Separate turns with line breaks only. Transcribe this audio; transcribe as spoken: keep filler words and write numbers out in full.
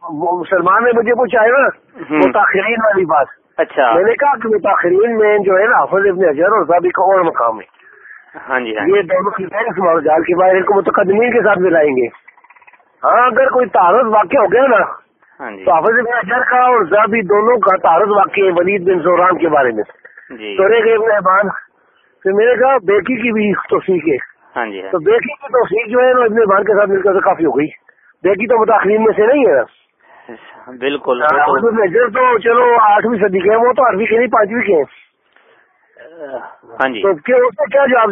सलमान ने मुझे पूछा है ना मुताखिरीन वाली बात।
अच्छा,
मैंने कहा कि मुताखिरीन में जो है ना हाफिज इब्न हजर और ज़हाबी का और मकाम है।
हाँ जी, हाँ
ये दोनों इस मौजाल के बारे इनको मुतकदमीन के साथ मिलाएंगे। हाँ, अगर कोई तारुज़ वाक़या हो गया ना
हाँ जी,
तो हाफिज इब्न हजर का और ज़हाबी दोनों का तारुज़ वाक़या है वलीद बिन ज़ुहरान के बारे में।
जी,
तो इब्न हिब्बान फिर मैंने कहा बेकी की भी तौसीक है।
हाँ जी, हाँ
तो बेकी की तौसीक जो है ना इब्न हिब्बान के साथ मिलकर तो काफी हो गई। बेकी तो मुताखिरीन में से नहीं है ना।
बिल्कुल।
हाफिज इब्न हजर तो चलो आठवीं सदी के हैं, वो तो आठवीं के नहीं पांचवी के हैं।
हाँ जी,
तो क्या उसका क्या जवाब